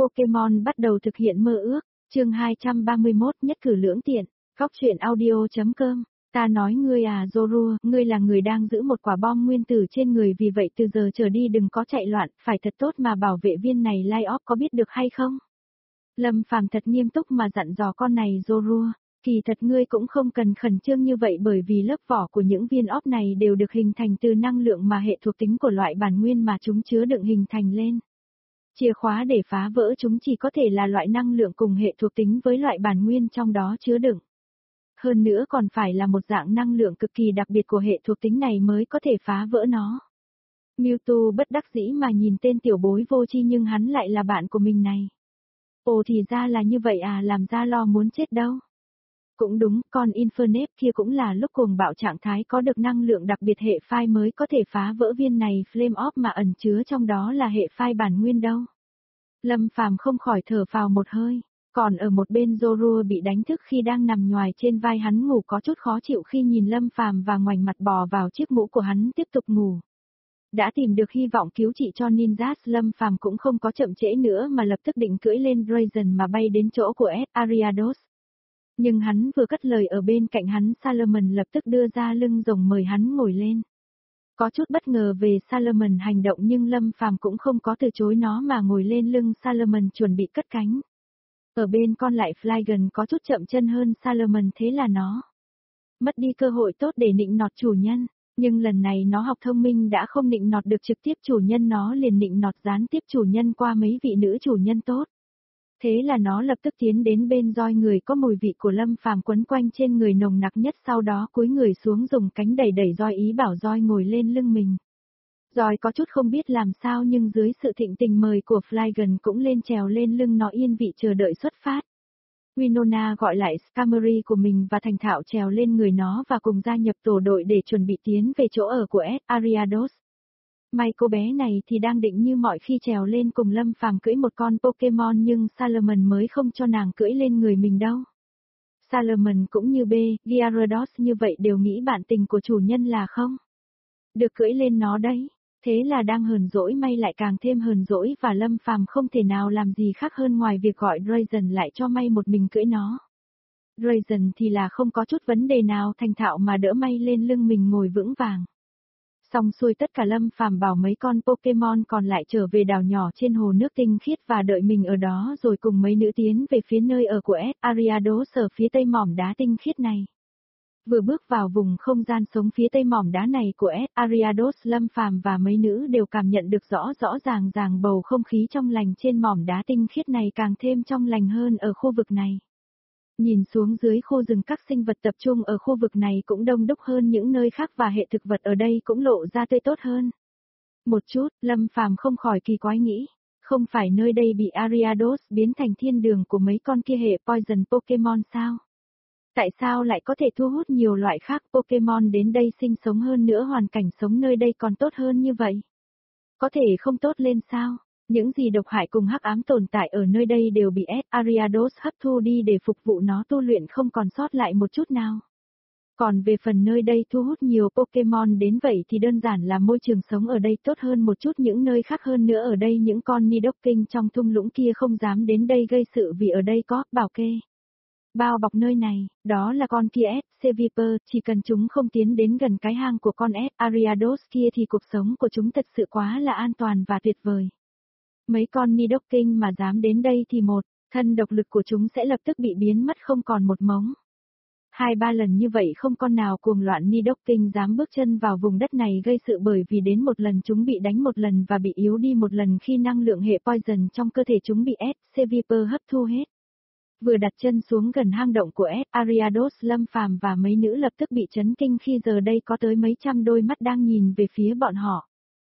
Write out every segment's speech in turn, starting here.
Pokemon bắt đầu thực hiện mơ ước, chương 231 nhất cử lưỡng tiện, góc truyện audio.com. Ta nói ngươi à Zorua, ngươi là người đang giữ một quả bom nguyên tử trên người, vì vậy từ giờ trở đi đừng có chạy loạn, phải thật tốt mà bảo vệ viên này Laiop, có biết được hay không? Lâm Phàm thật nghiêm túc mà dặn dò con này Zorua. Kỳ thật ngươi cũng không cần khẩn trương như vậy, bởi vì lớp vỏ của những viên óp này đều được hình thành từ năng lượng mà hệ thuộc tính của loại bản nguyên mà chúng chứa đựng hình thành lên. Chìa khóa để phá vỡ chúng chỉ có thể là loại năng lượng cùng hệ thuộc tính với loại bản nguyên trong đó chứa đựng. Hơn nữa còn phải là một dạng năng lượng cực kỳ đặc biệt của hệ thuộc tính này mới có thể phá vỡ nó. Mewtwo bất đắc dĩ mà nhìn tên tiểu bối vô tri, nhưng hắn lại là bạn của mình này. Ồ thì ra là như vậy à, làm ra lo muốn chết đâu. Cũng đúng, con Infernape kia cũng là lúc cuồng bạo trạng thái có được năng lượng đặc biệt hệ phai mới có thể phá vỡ viên này Flame Orb mà ẩn chứa trong đó là hệ phai bản nguyên đâu. Lâm Phàm không khỏi thở phào một hơi, còn ở một bên Zorua bị đánh thức khi đang nằm nhoài trên vai hắn ngủ, có chút khó chịu khi nhìn Lâm Phàm và ngoảnh mặt bò vào chiếc mũ của hắn tiếp tục ngủ. Đã tìm được hy vọng cứu trị cho Ninjas, Lâm Phàm cũng không có chậm trễ nữa mà lập tức định cưỡi lên Drazen mà bay đến chỗ của Ed Ariados. Nhưng hắn vừa cất lời, ở bên cạnh hắn Salomon lập tức đưa ra lưng rồng mời hắn ngồi lên. Có chút bất ngờ về Salomon hành động, nhưng Lâm Phàm cũng không có từ chối nó mà ngồi lên lưng Salomon chuẩn bị cất cánh. Ở bên con lại Flygon có chút chậm chân hơn Salomon, thế là nó mất đi cơ hội tốt để nịnh nọt chủ nhân, nhưng lần này nó học thông minh đã không nịnh nọt được trực tiếp chủ nhân, nó liền nịnh nọt gián tiếp chủ nhân qua mấy vị nữ chủ nhân tốt. Thế là nó lập tức tiến đến bên roi người có mùi vị của Lâm Phàm quấn quanh trên người nồng nặc nhất, sau đó cúi người xuống dùng cánh đẩy đẩy roi, ý bảo roi ngồi lên lưng mình. Roi có chút không biết làm sao, nhưng dưới sự thịnh tình mời của Flygon cũng lên trèo lên lưng nó, yên vị chờ đợi xuất phát. Winona gọi lại Skarmory của mình và thành thạo trèo lên người nó và cùng gia nhập tổ đội để chuẩn bị tiến về chỗ ở của Ed Ariados. May cô bé này thì đang định như mọi khi trèo lên cùng Lâm Phàm cưỡi một con Pokemon, nhưng Salomon mới không cho nàng cưỡi lên người mình đâu. Salomon cũng như Gyarados như vậy đều nghĩ bạn tình của chủ nhân là không được cưỡi lên nó đấy. Thế là đang hờn dỗi may lại càng thêm hờn dỗi, và Lâm Phàm không thể nào làm gì khác hơn ngoài việc gọi Drazen lại cho may một mình cưỡi nó. Drazen thì là không có chút vấn đề nào, thành thạo mà đỡ may lên lưng mình ngồi vững vàng. Xong xuôi tất cả, Lâm Phàm bảo mấy con Pokemon còn lại trở về đảo nhỏ trên hồ nước tinh khiết và đợi mình ở đó, rồi cùng mấy nữ tiến về phía nơi ở của Ed Ariados ở phía tây mỏm đá tinh khiết này. Vừa bước vào vùng không gian sống phía tây mỏm đá này của Ed Ariados, Lâm Phàm và mấy nữ đều cảm nhận được rõ ràng bầu không khí trong lành trên mỏm đá tinh khiết này, càng thêm trong lành hơn ở khu vực này. Nhìn xuống dưới khu rừng, các sinh vật tập trung ở khu vực này cũng đông đúc hơn những nơi khác, và hệ thực vật ở đây cũng lộ ra tươi tốt hơn. Một chút, Lâm Phàm không khỏi kỳ quái nghĩ, không phải nơi đây bị Ariados biến thành thiên đường của mấy con kia hệ Poison Pokemon sao? Tại sao lại có thể thu hút nhiều loại khác Pokemon đến đây sinh sống, hơn nữa hoàn cảnh sống nơi đây còn tốt hơn như vậy? Có thể không tốt lên sao? Những gì độc hại cùng hắc ám tồn tại ở nơi đây đều bị Ed Ariados hấp thu đi để phục vụ nó tu luyện, không còn sót lại một chút nào. Còn về phần nơi đây thu hút nhiều Pokemon đến vậy thì đơn giản là môi trường sống ở đây tốt hơn một chút những nơi khác, hơn nữa ở đây những con Nidoking trong thung lũng kia không dám đến đây gây sự, vì ở đây có bảo kê bao bọc nơi này, đó là con kia S. Viper, chỉ cần chúng không tiến đến gần cái hang của con S. Ariados kia thì cuộc sống của chúng thật sự quá là an toàn và tuyệt vời. Mấy con Nidoking mà dám đến đây thì một, thân độc lực của chúng sẽ lập tức bị biến mất không còn một mống. 2-3 lần như vậy không con nào cuồng loạn Nidoking dám bước chân vào vùng đất này gây sự, bởi vì đến một lần chúng bị đánh một lần và bị yếu đi một lần khi năng lượng hệ Poison trong cơ thể chúng bị S. Viper hấp thu hết. Vừa đặt chân xuống gần hang động của Ed Ariados, Lâm Phàm và mấy nữ lập tức bị chấn kinh khi giờ đây có tới mấy trăm đôi mắt đang nhìn về phía bọn họ.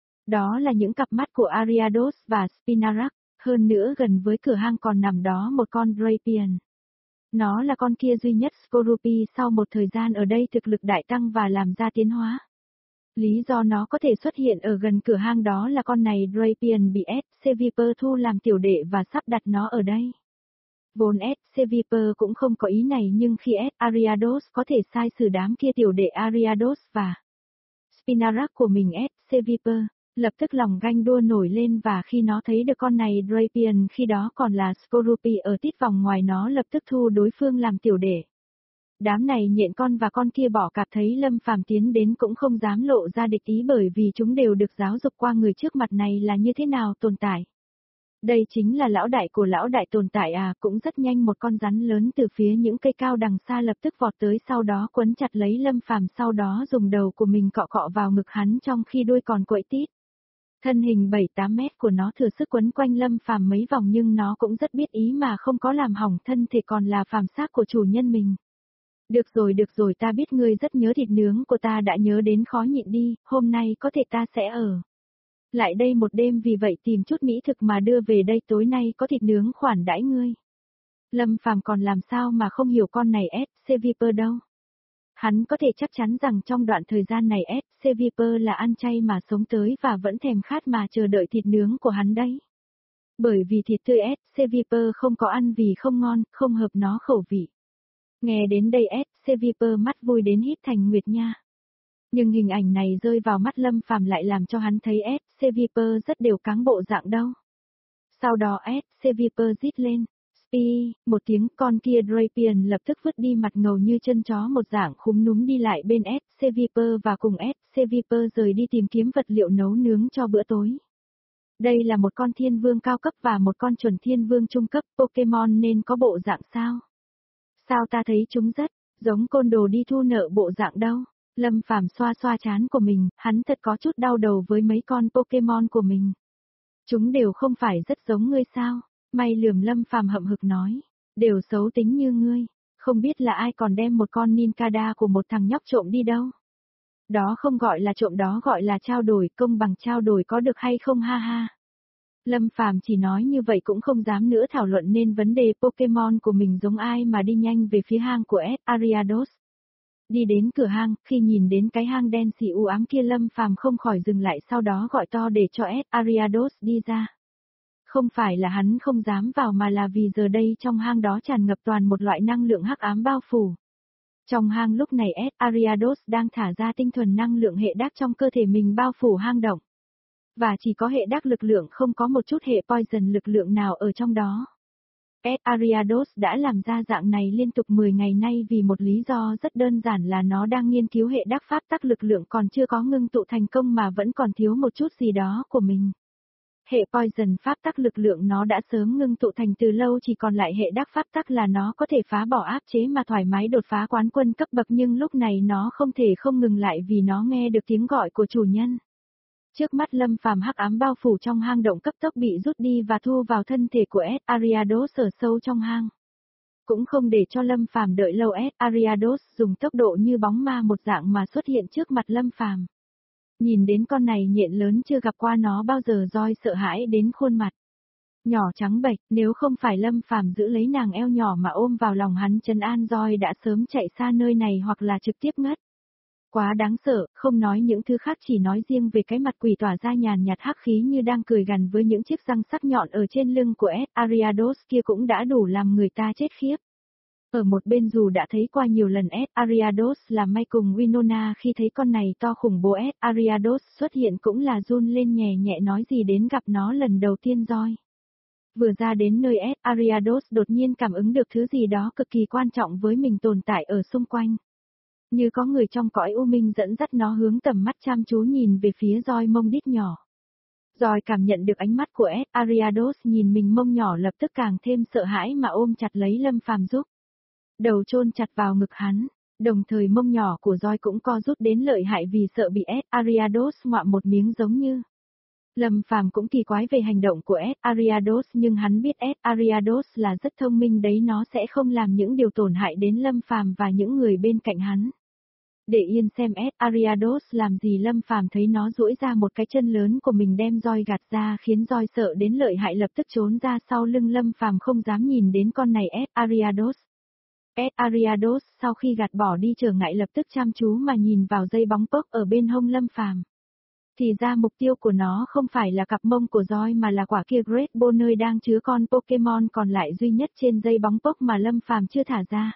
Đó là những cặp mắt của Ariados và Spinarak, hơn nữa gần với cửa hang còn nằm đó một con Drapion. Nó là con kia duy nhất Skorupi sau một thời gian ở đây thực lực đại tăng và làm ra tiến hóa. Lý do nó có thể xuất hiện ở gần cửa hang đó là con này Drapion bị S. Viper thu làm tiểu đệ và sắp đặt nó ở đây. Vốn S. Viper cũng không có ý này, nhưng khi S. Ariados có thể sai sử đám kia tiểu đệ Ariados và Spinarak của mình S. Viper, Lập tức lòng ganh đua nổi lên và khi nó thấy được con này Drapion khi đó còn là Skorupi ở tít vòng ngoài nó lập tức thu đối phương làm tiểu đệ. Đám này nhện con và con kia bỏ cạp thấy Lâm Phàm tiến đến cũng không dám lộ ra địch ý bởi vì chúng đều được giáo dục qua người trước mặt này là như thế nào tồn tại. Đây chính là lão đại của lão đại tồn tại à, cũng rất nhanh một con rắn lớn từ phía những cây cao đằng xa lập tức vọt tới sau đó quấn chặt lấy Lâm Phàm sau đó dùng đầu của mình cọ cọ vào ngực hắn trong khi đuôi còn quậy tít. Thân hình 7-8 mét của nó thừa sức quấn quanh Lâm Phàm mấy vòng nhưng nó cũng rất biết ý mà không có làm hỏng thân thể còn là phàm xác của chủ nhân mình. Được rồi ta biết ngươi rất nhớ thịt nướng của ta đã nhớ đến khó nhịn đi, hôm nay có thể ta sẽ ở lại đây một đêm vì vậy tìm chút mỹ thực mà đưa về đây tối nay có thịt nướng khoản đãi ngươi. Lâm Phàm còn làm sao mà không hiểu con này SC Viper đâu. Hắn có thể chắc chắn rằng trong đoạn thời gian này SC Viper là ăn chay mà sống tới và vẫn thèm khát mà chờ đợi thịt nướng của hắn đấy. Bởi vì thịt tươi SC Viper không có ăn vì không ngon, không hợp nó khẩu vị. Nghe đến đây SC Viper mắt vui đến hít thành nguyệt nha. Nhưng hình ảnh này rơi vào mắt Lâm Phàm lại làm cho hắn thấy SC Viper rất đều cáng bộ dạng đâu. Sau đó SC Viper rít lên. Spi, một tiếng con kia Drapion lập tức vứt đi mặt ngầu như chân chó một dạng khúm núm đi lại bên SC Viper và cùng SC Viper rời đi tìm kiếm vật liệu nấu nướng cho bữa tối. Đây là một con thiên vương cao cấp và một con chuẩn thiên vương trung cấp Pokemon nên có bộ dạng sao? Sao ta thấy chúng rất giống côn đồ đi thu nợ bộ dạng đâu? Lâm Phàm xoa xoa trán của mình, hắn thật có chút đau đầu với mấy con Pokemon của mình. Chúng đều không phải rất giống ngươi sao? May lườm Lâm Phàm hậm hực nói, đều xấu tính như ngươi, không biết là ai còn đem một con Nincada của một thằng nhóc trộm đi đâu. Đó không gọi là trộm đó gọi là trao đổi, công bằng trao đổi có được hay không ha ha. Lâm Phàm chỉ nói như vậy cũng không dám nữa thảo luận nên vấn đề Pokemon của mình giống ai mà đi nhanh về phía hang của Ed Ariados. Đi đến cửa hang, khi nhìn đến cái hang đen xì u ám kia Lâm Phàm không khỏi dừng lại sau đó gọi to để cho Ed Ariados đi ra. Không phải là hắn không dám vào mà là vì giờ đây trong hang đó tràn ngập toàn một loại năng lượng hắc ám bao phủ. Trong hang lúc này Ed Ariados đang thả ra tinh thuần năng lượng hệ đắc trong cơ thể mình bao phủ hang động. Và chỉ có hệ đắc lực lượng không có một chút hệ poison lực lượng nào ở trong đó. Ed Ariados đã làm ra dạng này liên tục 10 ngày nay vì một lý do rất đơn giản là nó đang nghiên cứu hệ đắc pháp tắc lực lượng còn chưa có ngưng tụ thành công mà vẫn còn thiếu một chút gì đó của mình. Hệ poison pháp tắc lực lượng nó đã sớm ngưng tụ thành từ lâu chỉ còn lại hệ đắc pháp tắc là nó có thể phá bỏ áp chế mà thoải mái đột phá quán quân cấp bậc nhưng lúc này nó không thể không ngừng lại vì nó nghe được tiếng gọi của chủ nhân. Trước mắt Lâm Phàm hắc ám bao phủ trong hang động cấp tốc bị rút đi và thu vào thân thể của Ed Ariados ở sâu trong hang. Cũng không để cho Lâm Phàm đợi lâu Ed Ariados dùng tốc độ như bóng ma một dạng mà xuất hiện trước mặt Lâm Phàm. Nhìn đến con này nhện lớn chưa gặp qua nó bao giờ roi sợ hãi đến khuôn mặt. Nhỏ trắng bệch, nếu không phải Lâm Phàm giữ lấy nàng eo nhỏ mà ôm vào lòng hắn trấn an roi đã sớm chạy xa nơi này hoặc là trực tiếp ngất. Quá đáng sợ, không nói những thứ khác chỉ nói riêng về cái mặt quỷ tỏa ra nhàn nhạt hắc khí như đang cười gằn với những chiếc răng sắc nhọn ở trên lưng của Ed Ariados kia cũng đã đủ làm người ta chết khiếp. Ở một bên dù đã thấy qua nhiều lần Ed Ariados làm may cùng Winona khi thấy con này to khủng bố Ed Ariados xuất hiện cũng là run lên nhẹ nhẹ nói gì đến gặp nó lần đầu tiên roi. Vừa ra đến nơi Ed Ariados đột nhiên cảm ứng được thứ gì đó cực kỳ quan trọng với mình tồn tại ở xung quanh. Như có người trong cõi u minh dẫn dắt nó hướng tầm mắt chăm chú nhìn về phía roi mông đít nhỏ. Roi cảm nhận được ánh mắt của Ed Ariados nhìn mình mông nhỏ lập tức càng thêm sợ hãi mà ôm chặt lấy Lâm Phàm giúp. Đầu chôn chặt vào ngực hắn, đồng thời mông nhỏ của roi cũng co rút đến lợi hại vì sợ bị Ed Ariados ngoạm một miếng giống như. Lâm Phàm cũng kỳ quái về hành động của Ed Ariados nhưng hắn biết Ed Ariados là rất thông minh đấy nó sẽ không làm những điều tổn hại đến Lâm Phàm và những người bên cạnh hắn. Để yên xem Ed Ariados làm gì Lâm Phàm thấy nó duỗi ra một cái chân lớn của mình đem roi gạt ra khiến roi sợ đến lợi hại lập tức trốn ra sau lưng Lâm Phàm không dám nhìn đến con này Ed Ariados. Ed Ariados sau khi gạt bỏ đi trở ngại lập tức chăm chú mà nhìn vào dây bóng pốc ở bên hông Lâm Phàm. Thì ra mục tiêu của nó không phải là cặp mông của roi mà là quả kia Great Ball nơi đang chứa con Pokemon còn lại duy nhất trên dây bóng pốc mà Lâm Phàm chưa thả ra.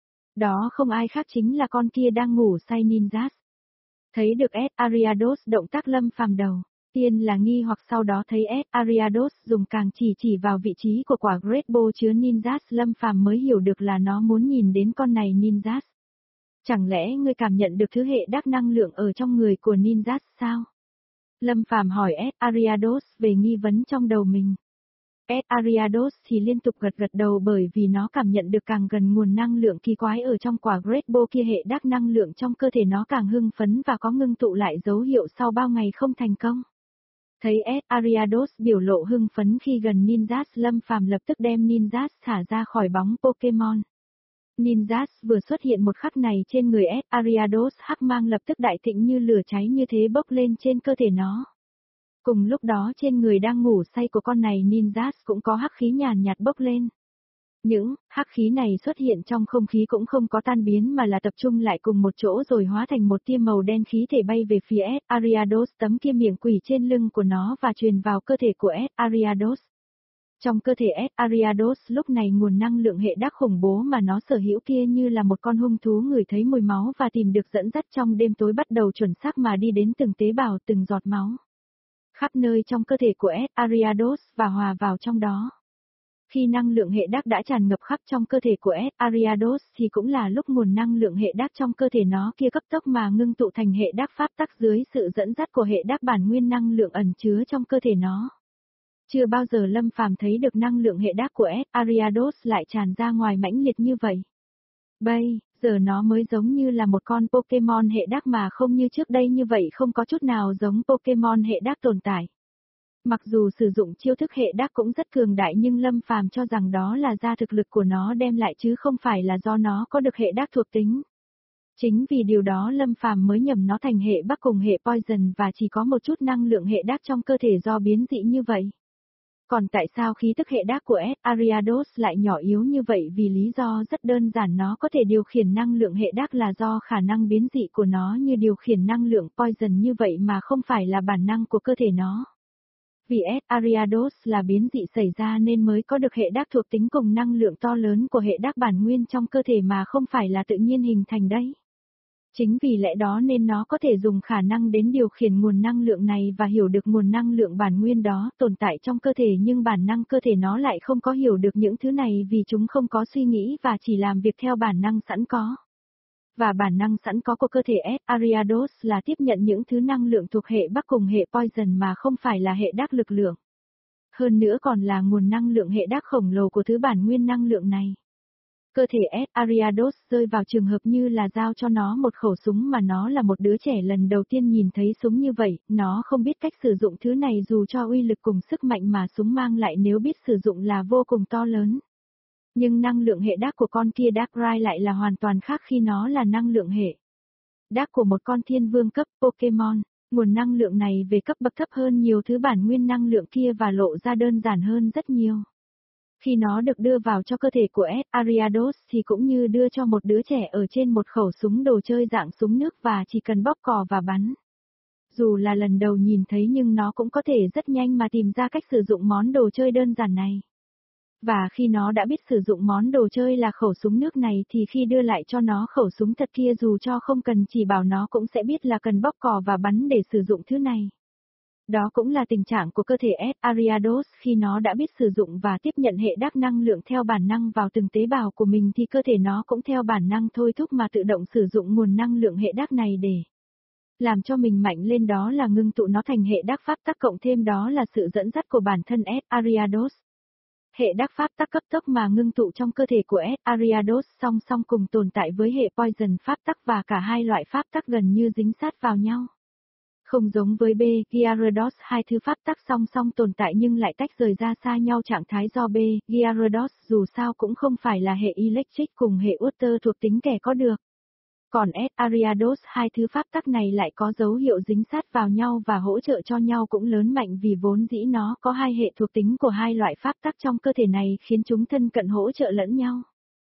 Đó không ai khác chính là con kia đang ngủ say Ninjas. Thấy được Ed Ariados động tác Lâm Phàm đầu Tiên là nghi hoặc sau đó thấy S. Ariados dùng càng chỉ vào vị trí của quả Great Ball chứa ninjas, Lâm Phàm mới hiểu được là nó muốn nhìn đến con này ninjas. Chẳng lẽ ngươi cảm nhận được thứ hệ đắc năng lượng ở trong người của ninjas sao? Lâm Phàm hỏi S. Ariados về nghi vấn trong đầu mình. S. Ariados thì liên tục gật đầu bởi vì nó cảm nhận được càng gần nguồn năng lượng kỳ quái ở trong quả Great Ball kia, hệ đắc năng lượng trong cơ thể nó càng hưng phấn và có ngưng tụ lại dấu hiệu sau bao ngày không thành công. Thấy S. Ariados biểu lộ hưng phấn khi gần ninjas, Lâm Phàm lập tức đem ninjas thả ra khỏi bóng Pokemon. Ninjas vừa xuất hiện một khắc này trên người S. Ariados, hắc mang lập tức đại thịnh như lửa cháy như thế bốc lên trên cơ thể nó. Cùng lúc đó trên người đang ngủ say của con này ninjas cũng có hắc khí nhàn nhạt bốc lên. Những hắc khí này xuất hiện trong không khí cũng không có tan biến mà là tập trung lại cùng một chỗ rồi hóa thành một tia màu đen khí thể bay về phía S. Ariados, tấm kia miệng quỷ trên lưng của nó và truyền vào cơ thể của S. Ariados. Trong cơ thể S. Ariados lúc này nguồn năng lượng hệ đắc khủng bố mà nó sở hữu kia như là một con hung thú ngửi thấy mùi máu và tìm được dẫn dắt trong đêm tối bắt đầu chuẩn xác mà đi đến từng tế bào, từng giọt máu. Khắp nơi trong cơ thể của S. Ariados và hòa vào trong đó. Khi năng lượng hệ đắc đã tràn ngập khắp trong cơ thể của S. Ariados thì cũng là lúc nguồn năng lượng hệ đắc trong cơ thể nó kia cấp tốc mà ngưng tụ thành hệ đắc pháp tắc dưới sự dẫn dắt của hệ đắc bản nguyên năng lượng ẩn chứa trong cơ thể nó. Chưa bao giờ Lâm Phàm thấy được năng lượng hệ đắc của S. Ariados lại tràn ra ngoài mãnh liệt như vậy. Bây giờ nó mới giống như là một con Pokemon hệ đắc mà không như trước đây như vậy, không có chút nào giống Pokemon hệ đắc tồn tại. Mặc dù sử dụng chiêu thức hệ đắc cũng rất cường đại nhưng Lâm Phàm cho rằng đó là do thực lực của nó đem lại chứ không phải là do nó có được hệ đắc thuộc tính. Chính vì điều đó Lâm Phàm mới nhầm nó thành hệ Bắc cùng hệ Poison và chỉ có một chút năng lượng hệ đắc trong cơ thể do biến dị như vậy. Còn tại sao khí tức hệ đắc của S. Ariados lại nhỏ yếu như vậy? Vì lý do rất đơn giản, nó có thể điều khiển năng lượng hệ đắc là do khả năng biến dị của nó như điều khiển năng lượng Poison như vậy mà không phải là bản năng của cơ thể nó. Vì S. Ariados là biến dị xảy ra nên mới có được hệ đắc thuộc tính cùng năng lượng to lớn của hệ đắc bản nguyên trong cơ thể mà không phải là tự nhiên hình thành đấy. Chính vì lẽ đó nên nó có thể dùng khả năng đến điều khiển nguồn năng lượng này và hiểu được nguồn năng lượng bản nguyên đó tồn tại trong cơ thể, nhưng bản năng cơ thể nó lại không có hiểu được những thứ này vì chúng không có suy nghĩ và chỉ làm việc theo bản năng sẵn có. Và bản năng sẵn có của cơ thể S. Ariados là tiếp nhận những thứ năng lượng thuộc hệ Bắc cùng hệ Poison mà không phải là hệ đắc lực lượng. Hơn nữa còn là nguồn năng lượng hệ đắc khổng lồ của thứ bản nguyên năng lượng này. Cơ thể S. Ariados rơi vào trường hợp như là giao cho nó một khẩu súng mà nó là một đứa trẻ lần đầu tiên nhìn thấy súng như vậy, nó không biết cách sử dụng thứ này dù cho uy lực cùng sức mạnh mà súng mang lại nếu biết sử dụng là vô cùng to lớn. Nhưng năng lượng hệ đắc của con kia Darkrai lại là hoàn toàn khác khi nó là năng lượng hệ đắc của một con thiên vương cấp Pokemon. Nguồn năng lượng này về cấp bậc thấp hơn nhiều thứ bản nguyên năng lượng kia và lộ ra đơn giản hơn rất nhiều. Khi nó được đưa vào cho cơ thể của S. Ariados thì cũng như đưa cho một đứa trẻ ở trên một khẩu súng đồ chơi dạng súng nước và chỉ cần bóp cò và bắn. Dù là lần đầu nhìn thấy nhưng nó cũng có thể rất nhanh mà tìm ra cách sử dụng món đồ chơi đơn giản này. Và khi nó đã biết sử dụng món đồ chơi là khẩu súng nước này thì khi đưa lại cho nó khẩu súng thật kia dù cho không cần chỉ bảo nó cũng sẽ biết là cần bóp cò và bắn để sử dụng thứ này. Đó cũng là tình trạng của cơ thể S. Ariados khi nó đã biết sử dụng và tiếp nhận hệ đắc năng lượng theo bản năng vào từng tế bào của mình thì cơ thể nó cũng theo bản năng thôi thúc mà tự động sử dụng nguồn năng lượng hệ đắc này để làm cho mình mạnh lên, đó là ngưng tụ nó thành hệ đắc pháp tắc cộng thêm đó là sự dẫn dắt của bản thân S. Ariados. Hệ đắc pháp tắc cấp tốc mà ngưng tụ trong cơ thể của S. Ariados song song cùng tồn tại với hệ Poison pháp tắc và cả hai loại pháp tắc gần như dính sát vào nhau. Không giống với B. Gyarados, hai thứ pháp tắc song song tồn tại nhưng lại tách rời ra xa nhau trạng thái do B. Gyarados dù sao cũng không phải là hệ Electric cùng hệ Water thuộc tính kẻ có được. Còn S. Ariados hai thứ pháp tắc này lại có dấu hiệu dính sát vào nhau và hỗ trợ cho nhau cũng lớn mạnh vì vốn dĩ nó có hai hệ thuộc tính của hai loại pháp tắc trong cơ thể này khiến chúng thân cận hỗ trợ lẫn nhau.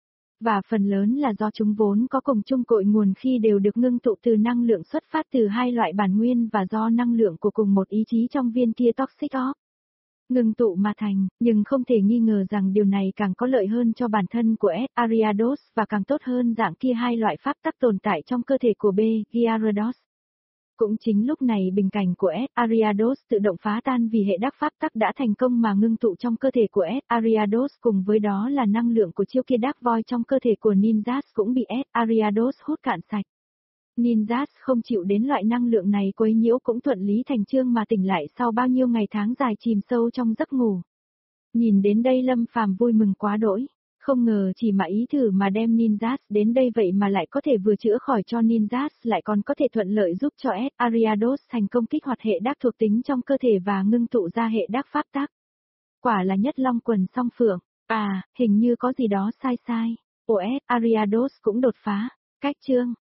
Và phần lớn là do chúng vốn có cùng chung cội nguồn khi đều được ngưng tụ từ năng lượng xuất phát từ hai loại bản nguyên và do năng lượng của cùng một ý chí trong viên kia Toxic Orb ngưng tụ mà thành, nhưng không thể nghi ngờ rằng điều này càng có lợi hơn cho bản thân của S. Ariados và càng tốt hơn dạng kia hai loại pháp tắc tồn tại trong cơ thể của B. Gyarados. Cũng chính lúc này bình cảnh của S. Ariados tự động phá tan vì hệ đắc pháp tắc đã thành công mà ngưng tụ trong cơ thể của S. Ariados, cùng với đó là năng lượng của chiêu kia đắc voi trong cơ thể của Ninjas cũng bị S. Ariados hút cạn sạch. Ninjas không chịu đến loại năng lượng này quấy nhiễu cũng thuận lý thành chương mà tỉnh lại sau bao nhiêu ngày tháng dài chìm sâu trong giấc ngủ. Nhìn đến đây Lâm Phàm vui mừng quá đỗi. Không ngờ chỉ mà ý thử mà đem Ninjas đến đây vậy mà lại có thể vừa chữa khỏi cho Ninjas lại còn có thể thuận lợi giúp cho S. Ariados thành công kích hoạt hệ đắc thuộc tính trong cơ thể và ngưng tụ ra hệ đắc pháp tắc. Quả là nhất long quần song phượng. À, hình như có gì đó sai sai. S. Ariados cũng đột phá. Cách chương.